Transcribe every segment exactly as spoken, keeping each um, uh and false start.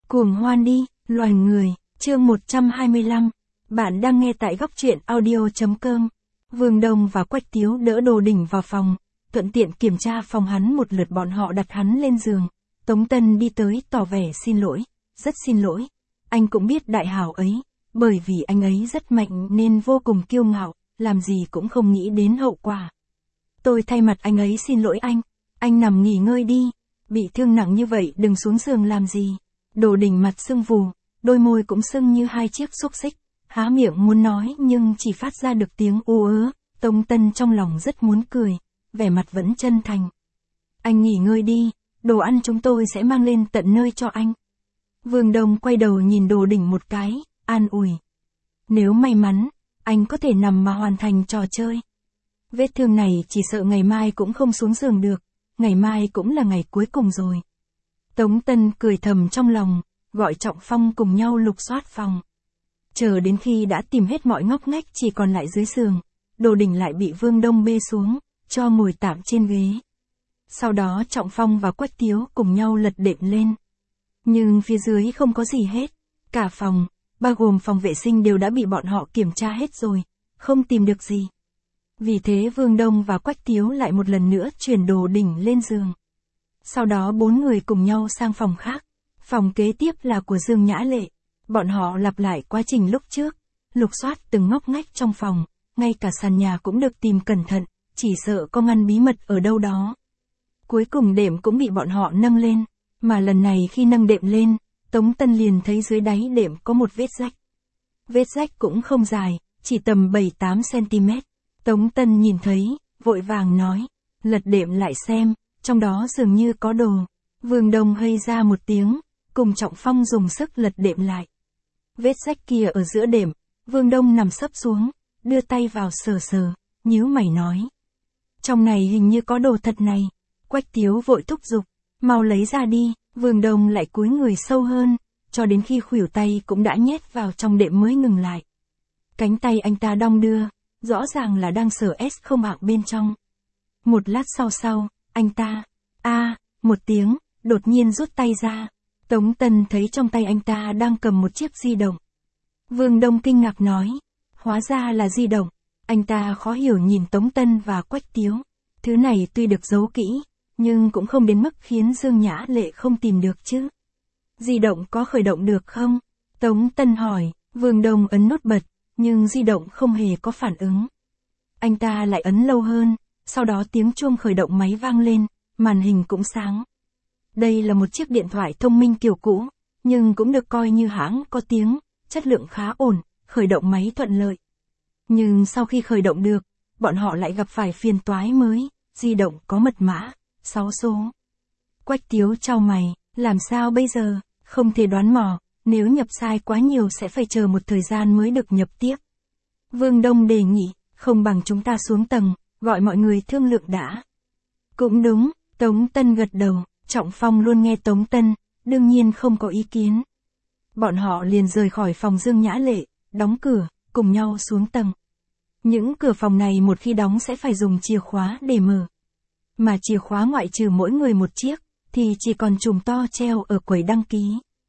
Cuồng hoan đi, loài người, chương một trăm hai mươi lăm. Bạn đang nghe tại góc truyện audio.com. Vương Đông và Quách Tiếu đỡ Đồ Đỉnh vào phòng, thuận tiện kiểm tra phòng hắn một lượt, bọn họ đặt hắn lên giường. Tống Tân đi tới tỏ vẻ xin lỗi, rất xin lỗi. Anh cũng biết đại hào ấy, bởi vì anh ấy rất mạnh nên vô cùng kiêu ngạo, làm gì cũng không nghĩ đến hậu quả. Tôi thay mặt anh ấy xin lỗi anh, anh nằm nghỉ ngơi đi, bị thương nặng như vậy đừng xuống giường làm gì. Đồ Đỉnh mặt sưng vù, đôi môi cũng sưng như hai chiếc xúc xích, há miệng muốn nói nhưng chỉ phát ra được tiếng u ớ. Tống Tân trong lòng rất muốn cười, vẻ mặt vẫn chân thành. Anh nghỉ ngơi đi, đồ ăn chúng tôi sẽ mang lên tận nơi cho anh. Vương Đông quay đầu nhìn Đồ Đỉnh một cái, an ủi. Nếu may mắn, anh có thể nằm mà hoàn thành trò chơi. Vết thương này chỉ sợ ngày mai cũng không xuống giường được, ngày mai cũng là ngày cuối cùng rồi. Tống Tân cười thầm trong lòng, gọi Trọng Phong cùng nhau lục soát phòng. Chờ đến khi đã tìm hết mọi ngóc ngách chỉ còn lại dưới giường, Đồ Đỉnh lại bị Vương Đông bê xuống, cho ngồi tạm trên ghế. Sau đó Trọng Phong và Quách Tiếu cùng nhau lật đệm lên. Nhưng phía dưới không có gì hết, cả phòng, bao gồm phòng vệ sinh đều đã bị bọn họ kiểm tra hết rồi, không tìm được gì. Vì thế Vương Đông và Quách Tiếu lại một lần nữa chuyển Đồ Đỉnh lên giường. Sau đó bốn người cùng nhau sang phòng khác. Phòng kế tiếp là của Dương Nhã Lệ. Bọn họ lặp lại quá trình lúc trước, lục soát từng ngóc ngách trong phòng, ngay cả sàn nhà cũng được tìm cẩn thận, chỉ sợ có ngăn bí mật ở đâu đó. Cuối cùng đệm cũng bị bọn họ nâng lên, mà lần này khi nâng đệm lên, Tống Tân liền thấy dưới đáy đệm có một vết rách. Vết rách cũng không dài, chỉ tầm bảy tám xăng-ti-mét. Tống Tân nhìn thấy, vội vàng nói, lật đệm lại xem, trong đó dường như có đồ. Vương Đông hây ra một tiếng, cùng Trọng Phong dùng sức lật đệm lại. Vết rách kia ở giữa đệm, Vương Đông nằm sấp xuống, đưa tay vào sờ sờ, nhíu mày nói. Trong này hình như có đồ thật này. Quách Tiếu vội thúc giục, mau lấy ra đi. Vương Đông lại cúi người sâu hơn, cho đến khi khuỷu tay cũng đã nhét vào trong đệm mới ngừng lại. Cánh tay anh ta đong đưa, rõ ràng là đang sờ ét không hạng bên trong. Một lát sau sau, anh ta, a một tiếng, đột nhiên rút tay ra. Tống Tân thấy trong tay anh ta đang cầm một chiếc di động. Vương Đông kinh ngạc nói, hóa ra là di động. Anh ta khó hiểu nhìn Tống Tân và Quách Tiếu. Thứ này tuy được giấu kỹ, nhưng cũng không đến mức khiến Dương Nhã Lệ không tìm được chứ. Di động có khởi động được không? Tống Tân hỏi. Vương Đông ấn nút bật, nhưng di động không hề có phản ứng. Anh ta lại ấn lâu hơn, sau đó tiếng chuông khởi động máy vang lên, màn hình cũng sáng. Đây là một chiếc điện thoại thông minh kiểu cũ, nhưng cũng được coi như hãng có tiếng, chất lượng khá ổn, khởi động máy thuận lợi. Nhưng sau khi khởi động được, bọn họ lại gặp phải phiền toái mới, di động có mật mã, sáu số. Quách Tiếu chau mày, làm sao bây giờ, không thể đoán mò, nếu nhập sai quá nhiều sẽ phải chờ một thời gian mới được nhập tiếp. Vương Đông đề nghị, không bằng chúng ta xuống tầng, gọi mọi người thương lượng đã. Cũng đúng, Tống Tân gật đầu. Trọng Phong luôn nghe Tống Tân, đương nhiên không có ý kiến. Bọn họ liền rời khỏi phòng Dương Nhã Lệ, đóng cửa, cùng nhau xuống tầng. Những cửa phòng này một khi đóng sẽ phải dùng chìa khóa để mở. Mà chìa khóa ngoại trừ mỗi người một chiếc, thì chỉ còn chùm to treo ở quầy đăng ký.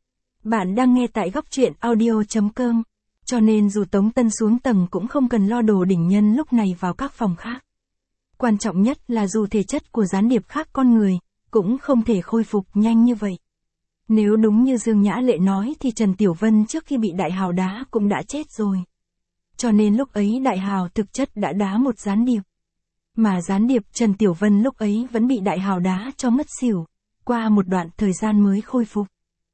Bạn đang nghe tại góc truyện audio.com, cho nên dù Tống Tân xuống tầng cũng không cần lo Đồ Đỉnh nhân lúc này vào các phòng khác. Quan trọng nhất là dù thể chất của gián điệp khác con người, cũng không thể khôi phục nhanh như vậy. Nếu đúng như Dương Nhã Lệ nói thì Trần Tiểu Vân trước khi bị Đại Hào đá cũng đã chết rồi. Cho nên lúc ấy Đại Hào thực chất đã đá một gián điệp. Mà gián điệp Trần Tiểu Vân lúc ấy vẫn bị Đại Hào đá cho mất xỉu, qua một đoạn thời gian mới khôi phục.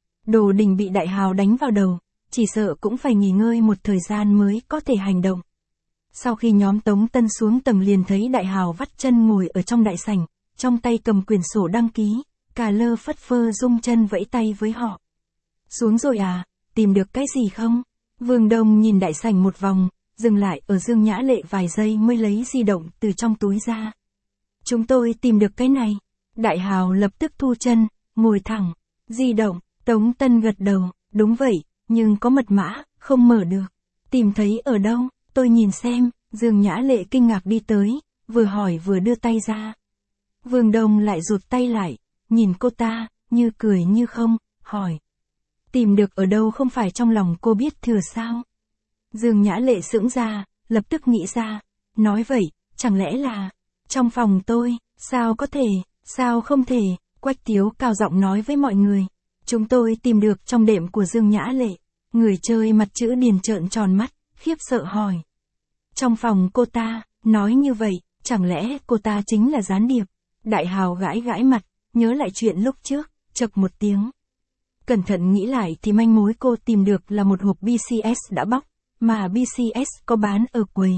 Đồ Đỉnh bị Đại Hào đánh vào đầu, chỉ sợ cũng phải nghỉ ngơi một thời gian mới có thể hành động. Sau khi nhóm Tống Tân xuống tầng liền thấy Đại Hào vắt chân ngồi ở trong đại sảnh, trong tay cầm quyển sổ đăng ký, cà lơ phất phơ rung chân vẫy tay với họ. Xuống rồi à, tìm được cái gì không? Vương Đông nhìn đại sảnh một vòng, dừng lại ở Dương Nhã Lệ vài giây mới lấy di động từ trong túi ra. Chúng tôi tìm được cái này. Đại Hào lập tức thu chân, ngồi thẳng. Di động, Tống Tân gật đầu, đúng vậy, nhưng có mật mã, không mở được. Tìm thấy ở đâu, tôi nhìn xem. Dương Nhã Lệ kinh ngạc đi tới, vừa hỏi vừa đưa tay ra. Vương Đông lại rụt tay lại, nhìn cô ta, như cười như không, hỏi. Tìm được ở đâu không phải trong lòng cô biết thừa sao? Dương Nhã Lệ sững ra, lập tức nghĩ ra. Nói vậy, chẳng lẽ là... Trong phòng tôi, sao có thể, sao không thể? Quách Tiếu cao giọng nói với mọi người. Chúng tôi tìm được trong đệm của Dương Nhã Lệ. Người chơi mặt chữ điền trợn tròn mắt, khiếp sợ hỏi. Trong phòng cô ta, nói như vậy, chẳng lẽ cô ta chính là gián điệp? Đại Hào gãi gãi mặt, nhớ lại chuyện lúc trước, chậc một tiếng. Cẩn thận nghĩ lại thì manh mối cô tìm được là một hộp bê xê ét đã bóc, mà bê xê ét có bán ở quầy.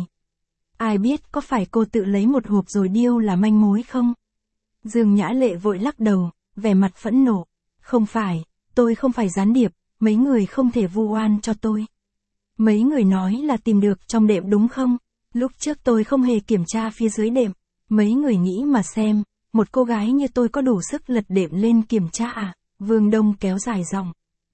Ai biết có phải cô tự lấy một hộp rồi điêu là manh mối không? Dương Nhã Lệ vội lắc đầu, vẻ mặt phẫn nộ. Không phải, tôi không phải gián điệp, mấy người không thể vu oan cho tôi. Mấy người nói là tìm được trong đệm đúng không? Lúc trước tôi không hề kiểm tra phía dưới đệm. Mấy người nghĩ mà xem, một cô gái như tôi có đủ sức lật đệm lên kiểm tra à? Vương Đông kéo dài giọng.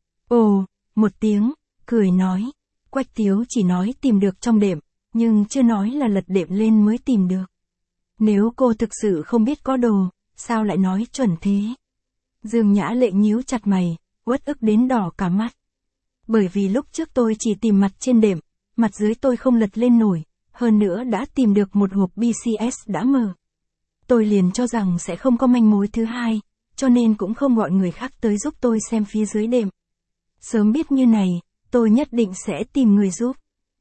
Ồ, một tiếng, cười nói. Quách Tiếu chỉ nói tìm được trong đệm, nhưng chưa nói là lật đệm lên mới tìm được. Nếu cô thực sự không biết có đồ, sao lại nói chuẩn thế? Dương Nhã Lệ nhíu chặt mày, uất ức đến đỏ cả mắt. Bởi vì lúc trước tôi chỉ tìm mặt trên đệm, mặt dưới tôi không lật lên nổi, hơn nữa đã tìm được một hộp bê xê ét đã mở. Tôi liền cho rằng sẽ không có manh mối thứ hai, cho nên cũng không gọi người khác tới giúp tôi xem phía dưới đệm. Sớm biết như này, tôi nhất định sẽ tìm người giúp.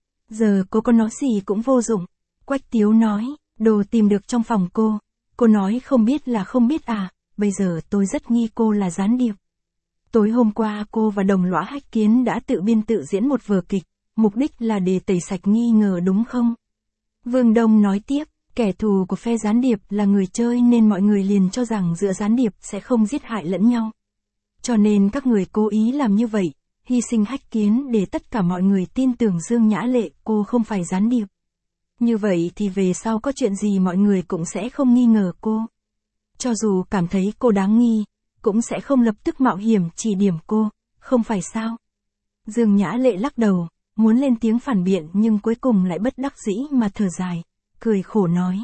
Giờ cô có nói gì cũng vô dụng. Quách Tiếu nói, đồ tìm được trong phòng cô. Cô nói không biết là không biết à, bây giờ tôi rất nghi cô là gián điệp. Tối hôm qua cô và đồng lõa Hách Kiến đã tự biên tự diễn một vở kịch, mục đích là để tẩy sạch nghi ngờ đúng không? Vương Đông nói tiếp, kẻ thù của phe gián điệp là người chơi nên mọi người liền cho rằng giữa gián điệp sẽ không giết hại lẫn nhau. Cho nên các người cố ý làm như vậy, hy sinh Hách Kiến để tất cả mọi người tin tưởng Dương Nhã Lệ cô không phải gián điệp. Như vậy thì về sau có chuyện gì mọi người cũng sẽ không nghi ngờ cô. Cho dù cảm thấy cô đáng nghi, cũng sẽ không lập tức mạo hiểm chỉ điểm cô, không phải sao? Dương Nhã Lệ lắc đầu, muốn lên tiếng phản biện nhưng cuối cùng lại bất đắc dĩ mà thở dài, cười khổ nói.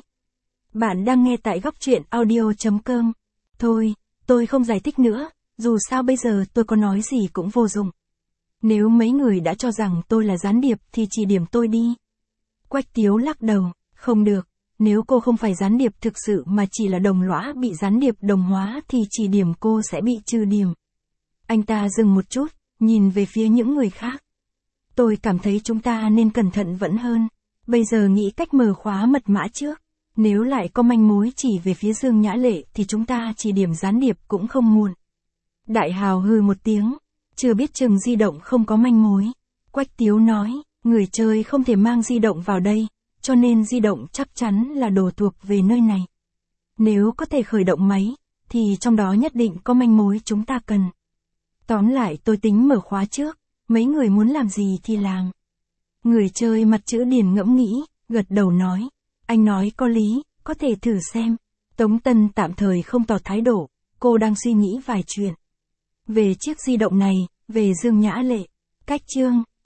Bạn đang nghe tại góc truyện audio chấm com. Thôi, tôi không giải thích nữa, dù sao bây giờ tôi có nói gì cũng vô dụng. Nếu mấy người đã cho rằng tôi là gián điệp thì chỉ điểm tôi đi. Quách Tiếu lắc đầu, không được, nếu cô không phải gián điệp thực sự mà chỉ là đồng lõa bị gián điệp đồng hóa thì chỉ điểm cô sẽ bị trừ điểm. Anh ta dừng một chút, nhìn về phía những người khác. Tôi cảm thấy chúng ta nên cẩn thận vẫn hơn. Bây giờ nghĩ cách mở khóa mật mã trước. Nếu lại có manh mối chỉ về phía Dương Nhã Lệ thì chúng ta chỉ điểm gián điệp cũng không muộn. Đại Hào hừ một tiếng. Chưa biết chừng di động không có manh mối. Quách Tiếu nói, người chơi không thể mang di động vào đây, cho nên di động chắc chắn là đồ thuộc về nơi này. Nếu có thể khởi động máy, thì trong đó nhất định có manh mối chúng ta cần. Tóm lại tôi tính mở khóa trước, mấy người muốn làm gì thì làm. Người chơi mặt chữ điền ngẫm nghĩ, gật đầu nói, anh nói có lý, có thể thử xem. Tống Tân tạm thời không tỏ thái độ, cô đang suy nghĩ vài chuyện. Về chiếc di động này, về Dương Nhã Lệ, cách chương.